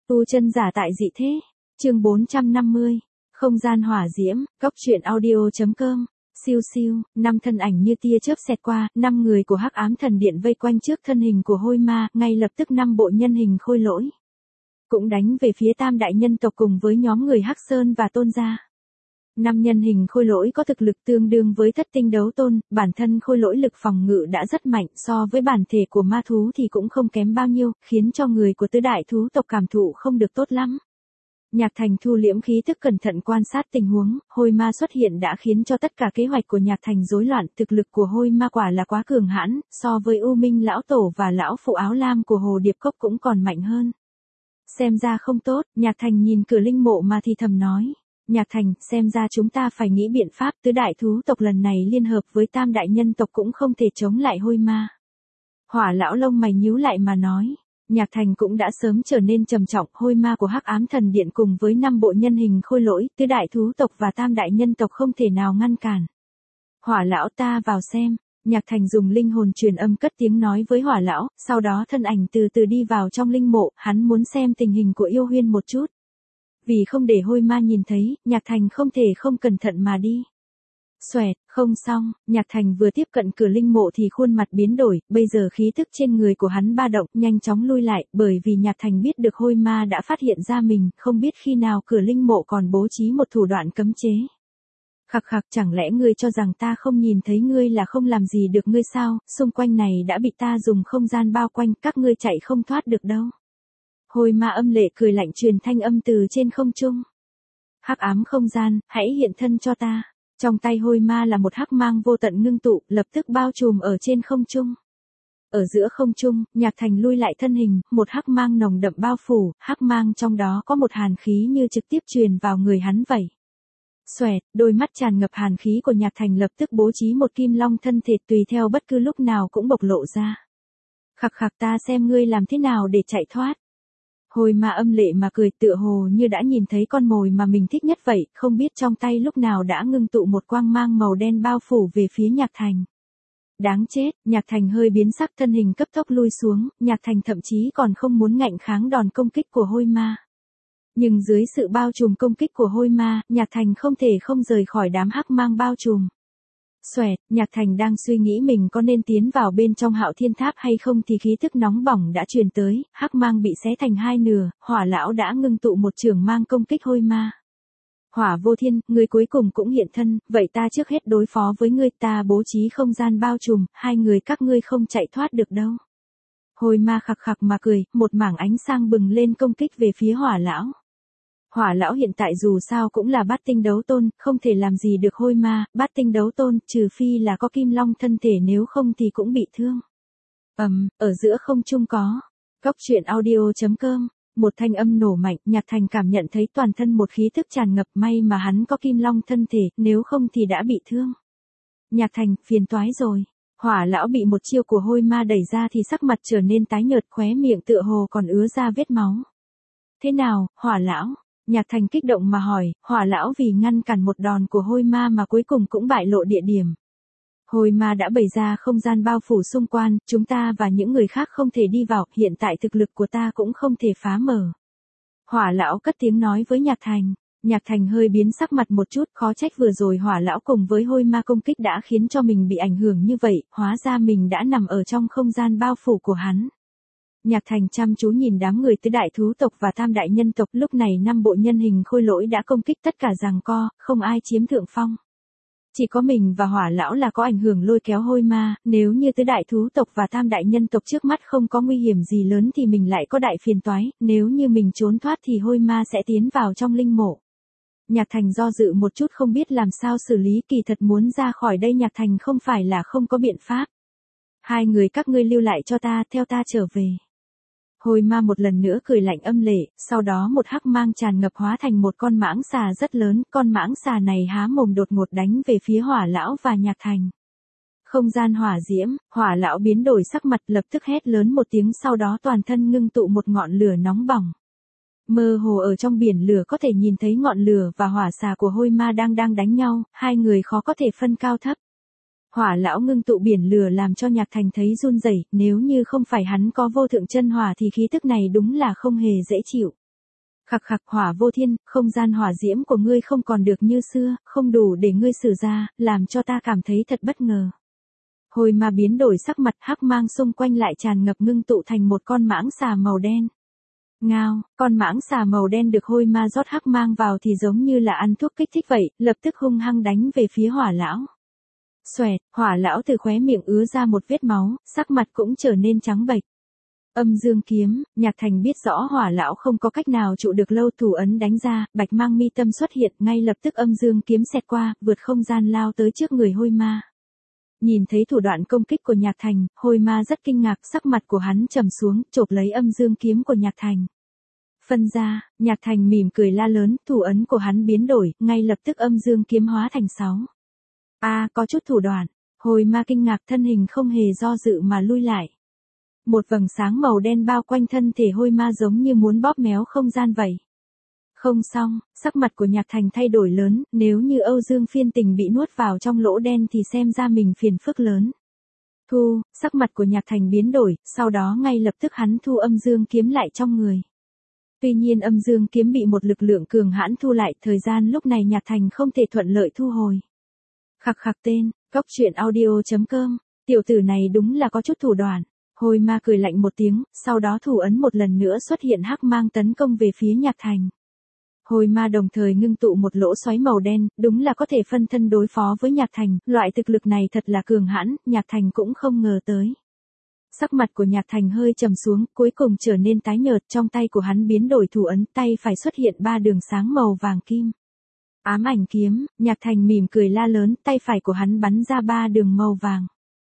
Tu chân giả tại dị thế. Chương 450. Không gian hỏa diễm, góc truyện audio.com. Siêu siêu, 5 thân ảnh như tia chớp xẹt qua, 5 người của Hắc Ám Thần Điện vây quanh trước thân hình của Hôi Ma, ngay lập tức 5 bộ nhân hình khôi lỗi cũng đánh về phía Tam đại nhân tộc cùng với nhóm người Hắc Sơn và Tôn gia. 5 nhân hình khôi lỗi có thực lực tương đương với Thất Tinh Đấu Tôn, bản thân khôi lỗi lực phòng ngự đã rất mạnh, so với bản thể của ma thú thì cũng không kém bao nhiêu, khiến cho người của tứ đại thú tộc cảm thụ không được tốt lắm. Nhạc Thành thu liễm khí tức cẩn thận quan sát tình huống, Hôi Ma xuất hiện đã khiến cho tất cả kế hoạch của Nhạc Thành rối loạn, thực lực của Hôi Ma quả là quá cường hãn, so với U Minh lão tổ và lão phụ áo lam của Hồ Điệp Cốc cũng còn mạnh hơn. Xem ra không tốt, Nhạc Thành nhìn cửa linh mộ mà thì thầm nói. Nhạc Thành, xem ra chúng ta phải nghĩ biện pháp, tứ đại thú tộc lần này liên hợp với Tam đại nhân tộc cũng không thể chống lại Hôi Ma. Hỏa lão lông mày nhíu lại mà nói. Nhạc Thành cũng đã sớm trở nên trầm trọng, Hôi Ma của Hắc Ám Thần Điện cùng với 5 bộ nhân hình khôi lỗi, tứ đại thú tộc và Tam đại nhân tộc không thể nào ngăn cản. Hỏa lão ta vào xem. Nhạc Thành dùng linh hồn truyền âm cất tiếng nói với Hỏa lão, sau đó thân ảnh từ từ đi vào trong linh mộ, hắn muốn xem tình hình của yêu huyên một chút. Vì không để Hôi Ma nhìn thấy, Nhạc Thành không thể không cẩn thận mà đi. Xoẹt, không xong, Nhạc Thành vừa tiếp cận cửa linh mộ thì khuôn mặt biến đổi, bây giờ khí tức trên người của hắn ba động, nhanh chóng lui lại, bởi vì Nhạc Thành biết được Hôi Ma đã phát hiện ra mình, không biết khi nào cửa linh mộ còn bố trí một thủ đoạn cấm chế. Khặc khặc, chẳng lẽ ngươi cho rằng ta không nhìn thấy ngươi là không làm gì được ngươi sao, xung quanh này đã bị ta dùng không gian bao quanh, các ngươi chạy không thoát được đâu. Hôi Ma âm lệ cười lạnh truyền thanh âm từ trên không trung. Hắc ám không gian, hãy hiện thân cho ta. Trong tay Hôi Ma là một hắc mang vô tận ngưng tụ, lập tức bao trùm ở trên không trung. Ở giữa không trung, Nhạc Thành lui lại thân hình, một hắc mang nồng đậm bao phủ, hắc mang trong đó có một hàn khí như trực tiếp truyền vào người hắn vậy. Xoẹt, đôi mắt tràn ngập hàn khí của Nhạc Thành lập tức bố trí một kim long thân thể tùy theo bất cứ lúc nào cũng bộc lộ ra. Khặc khặc, ta xem ngươi làm thế nào để chạy thoát. Hôi Ma âm lệ mà cười, tựa hồ như đã nhìn thấy con mồi mà mình thích nhất vậy, không biết trong tay lúc nào đã ngưng tụ một quang mang màu đen bao phủ về phía Nhạc Thành. Đáng chết, Nhạc Thành hơi biến sắc, thân hình cấp tốc lui xuống, Nhạc Thành thậm chí còn không muốn ngạnh kháng đòn công kích của Hôi Ma. Nhưng dưới sự bao trùm công kích của Hôi Ma, Nhạc Thành không thể không rời khỏi đám hắc mang bao trùm. Xoẹt, Nhạc Thành đang suy nghĩ mình có nên tiến vào bên trong Hạo Thiên Tháp hay không thì khí tức nóng bỏng đã truyền tới, hắc mang bị xé thành hai nửa, Hỏa lão đã ngưng tụ một chưởng mang công kích Hôi Ma. Hỏa Vô Thiên, ngươi cuối cùng cũng hiện thân, vậy ta trước hết đối phó với ngươi, ta bố trí không gian bao trùm, hai người các ngươi không chạy thoát được đâu. Hôi Ma khặc khặc mà cười, một mảng ánh sang bừng lên công kích về phía Hỏa lão. Hỏa lão hiện tại dù sao cũng là bát tinh đấu tôn, không thể làm gì được Hôi Ma, bát tinh đấu tôn, trừ phi là có kim long thân thể, nếu không thì cũng bị thương. Ở giữa không trung có. Góc truyện audio.com. Một thanh âm nổ mạnh, Nhạc Thành cảm nhận thấy toàn thân một khí tức tràn ngập, may mà hắn có kim long thân thể, nếu không thì đã bị thương. Nhạc Thành, phiền toái rồi. Hỏa lão bị một chiêu của Hôi Ma đẩy ra thì sắc mặt trở nên tái nhợt, khóe miệng tựa hồ còn ứa ra vết máu. Thế nào, Hỏa lão? Nhạc Thành kích động mà hỏi, Hỏa lão vì ngăn cản một đòn của Hôi Ma mà cuối cùng cũng bại lộ địa điểm. Hôi Ma đã bày ra không gian bao phủ xung quanh, chúng ta và những người khác không thể đi vào, hiện tại thực lực của ta cũng không thể phá mở. Hỏa lão cất tiếng nói với Nhạc Thành. Nhạc Thành hơi biến sắc mặt một chút, khó trách vừa rồi Hỏa lão cùng với Hôi Ma công kích đã khiến cho mình bị ảnh hưởng như vậy, hóa ra mình đã nằm ở trong không gian bao phủ của hắn. Nhạc Thành chăm chú nhìn đám người tứ đại thú tộc và Tam đại nhân tộc, lúc này 5 bộ nhân hình khôi lỗi đã công kích tất cả giằng co, không ai chiếm thượng phong. Chỉ có mình và Hỏa lão là có ảnh hưởng lôi kéo Hôi Ma, nếu như tứ đại thú tộc và Tam đại nhân tộc trước mắt không có nguy hiểm gì lớn thì mình lại có đại phiền toái, nếu như mình trốn thoát thì Hôi Ma sẽ tiến vào trong linh mộ. Nhạc Thành do dự một chút không biết làm sao xử lý, kỳ thật muốn ra khỏi đây Nhạc Thành không phải là không có biện pháp. Hai người các ngươi lưu lại cho ta, theo ta trở về. Hôi Ma một lần nữa cười lạnh âm lệ, sau đó một hắc mang tràn ngập hóa thành một con mãng xà rất lớn, con mãng xà này há mồm đột ngột đánh về phía Hỏa lão và Nhạc Thành. Không gian hỏa diễm, Hỏa lão biến đổi sắc mặt, lập tức hét lớn một tiếng, sau đó toàn thân ngưng tụ một ngọn lửa nóng bỏng. Mơ hồ ở trong biển lửa có thể nhìn thấy ngọn lửa và hỏa xà của Hôi Ma đang đánh nhau, hai người khó có thể phân cao thấp. Hỏa lão ngưng tụ biển lửa làm cho Nhạc Thành thấy run rẩy, nếu như không phải hắn có vô thượng chân hỏa thì khí tức này đúng là không hề dễ chịu. Khặc khặc Hỏa Vô Thiên, không gian hỏa diễm của ngươi không còn được như xưa, không đủ để ngươi sử ra, làm cho ta cảm thấy thật bất ngờ. Hôi ma biến đổi sắc mặt, hắc mang xung quanh lại tràn ngập ngưng tụ thành một con mãng xà màu đen. Ngao, con mãng xà màu đen được hôi ma rót hắc mang vào thì giống như là ăn thuốc kích thích vậy, lập tức hung hăng đánh về phía Hỏa lão. Xoẹt, Hỏa lão từ khóe miệng ứa ra một vết máu, sắc mặt cũng trở nên trắng bệch. Âm dương kiếm, Nhạc Thành biết rõ Hỏa lão không có cách nào trụ được lâu, thủ ấn đánh ra, bạch mang mi tâm xuất hiện, ngay lập tức âm dương kiếm xẹt qua, vượt không gian lao tới trước người hôi ma. Nhìn thấy thủ đoạn công kích của Nhạc Thành, hôi ma rất kinh ngạc, sắc mặt của hắn trầm xuống, chộp lấy âm dương kiếm của Nhạc Thành. Phân ra, Nhạc Thành mỉm cười la lớn, thủ ấn của hắn biến đổi, ngay lập tức âm dương kiếm hóa thành 6. Có chút thủ đoạn. Hôi ma kinh ngạc, thân hình không hề do dự mà lui lại. Một vầng sáng màu đen bao quanh thân thể hôi ma giống như muốn bóp méo không gian vậy. Không xong, sắc mặt của Nhạc Thành thay đổi lớn, nếu như Âu Dương Phiên Tình bị nuốt vào trong lỗ đen thì xem ra mình phiền phức lớn. Sắc mặt của Nhạc Thành biến đổi, sau đó ngay lập tức hắn thu âm dương kiếm lại trong người. Tuy nhiên âm dương kiếm bị một lực lượng cường hãn thu lại, thời gian lúc này Nhạc Thành không thể thuận lợi thu hồi. Khặc khặc tên, goctruyện.audio.com, tiểu tử này đúng là có chút thủ đoạn. Hôi ma cười lạnh một tiếng, sau đó thủ ấn một lần nữa xuất hiện hắc mang tấn công về phía Nhạc Thành. Hôi ma đồng thời ngưng tụ một lỗ xoáy màu đen, đúng là có thể phân thân đối phó với Nhạc Thành, loại thực lực này thật là cường hãn, Nhạc Thành cũng không ngờ tới. Sắc mặt của Nhạc Thành hơi trầm xuống, cuối cùng trở nên tái nhợt, trong tay của hắn biến đổi thủ ấn, tay phải xuất hiện 3 đường sáng màu vàng kim. Ám ảnh kiếm, Nhạc Thành mỉm cười la lớn, tay phải của hắn bắn ra 3 đường màu vàng.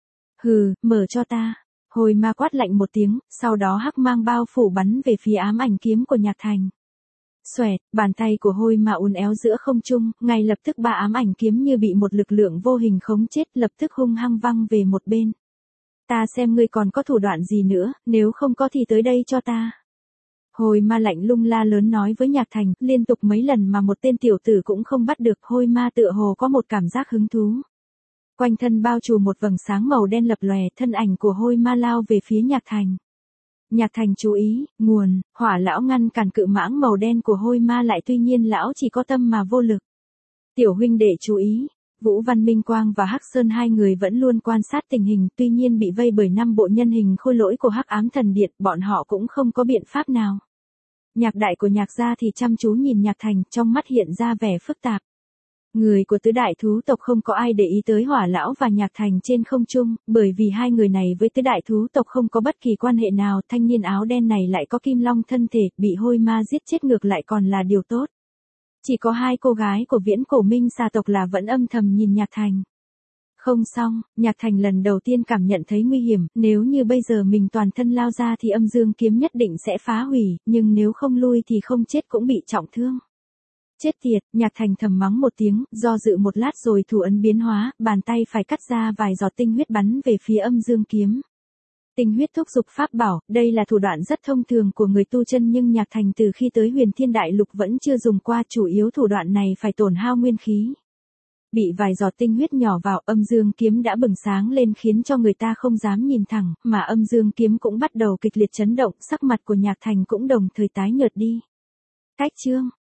Hừ, mở cho ta. Hôi ma quát lạnh một tiếng, sau đó hắc mang bao phủ bắn về phía ám ảnh kiếm của Nhạc Thành. Xoẹt, bàn tay của hôi ma uốn éo giữa không trung, ngay lập tức 3 ám ảnh kiếm như bị một lực lượng vô hình khống chết, lập tức hung hăng văng về một bên. Ta xem ngươi còn có thủ đoạn gì nữa, nếu không có thì tới đây cho ta. Hôi ma lạnh lùng la lớn nói với Nhạc Thành, liên tục mấy lần mà một tên tiểu tử cũng không bắt được, hôi ma tựa hồ có một cảm giác hứng thú. Quanh thân bao trùm một vầng sáng màu đen lập lòe, thân ảnh của hôi ma lao về phía Nhạc Thành. Nhạc Thành chú ý, nguồn, Hỏa lão ngăn cản cự mãng màu đen của hôi ma lại, tuy nhiên lão chỉ có tâm mà vô lực. Tiểu huynh đệ chú ý, Vũ Văn Minh Quang và Hắc Sơn hai người vẫn luôn quan sát tình hình, tuy nhiên bị vây bởi 5 bộ nhân hình khôi lỗi của Hắc Ám Thần Điện, bọn họ cũng không có biện pháp nào. Nhạc đại của Nhạc gia thì chăm chú nhìn Nhạc Thành, trong mắt hiện ra vẻ phức tạp. Người của tứ đại thú tộc không có ai để ý tới Hỏa lão và Nhạc Thành trên không trung, bởi vì hai người này với tứ đại thú tộc không có bất kỳ quan hệ nào, thanh niên áo đen này lại có kim long thân thể, bị hôi ma giết chết ngược lại còn là điều tốt. Chỉ có 2 cô gái của Viễn Cổ Minh Xà tộc là vẫn âm thầm nhìn Nhạc Thành. Không xong, Nhạc Thành lần đầu tiên cảm nhận thấy nguy hiểm, nếu như bây giờ mình toàn thân lao ra thì âm dương kiếm nhất định sẽ phá hủy, nhưng nếu không lui thì không chết cũng bị trọng thương. Chết tiệt, Nhạc Thành thầm mắng một tiếng, do dự một lát rồi thủ ấn biến hóa, bàn tay phải cắt ra vài giọt tinh huyết bắn về phía âm dương kiếm. Tinh huyết thúc dục pháp bảo, đây là thủ đoạn rất thông thường của người tu chân nhưng Nhạc Thành từ khi tới Huyền Thiên Đại Lục vẫn chưa dùng qua, chủ yếu thủ đoạn này phải tổn hao nguyên khí. Bị vài giọt tinh huyết nhỏ vào, âm dương kiếm đã bừng sáng lên khiến cho người ta không dám nhìn thẳng, mà âm dương kiếm cũng bắt đầu kịch liệt chấn động, sắc mặt của Nhạc Thành cũng đồng thời tái nhợt đi. Cách chương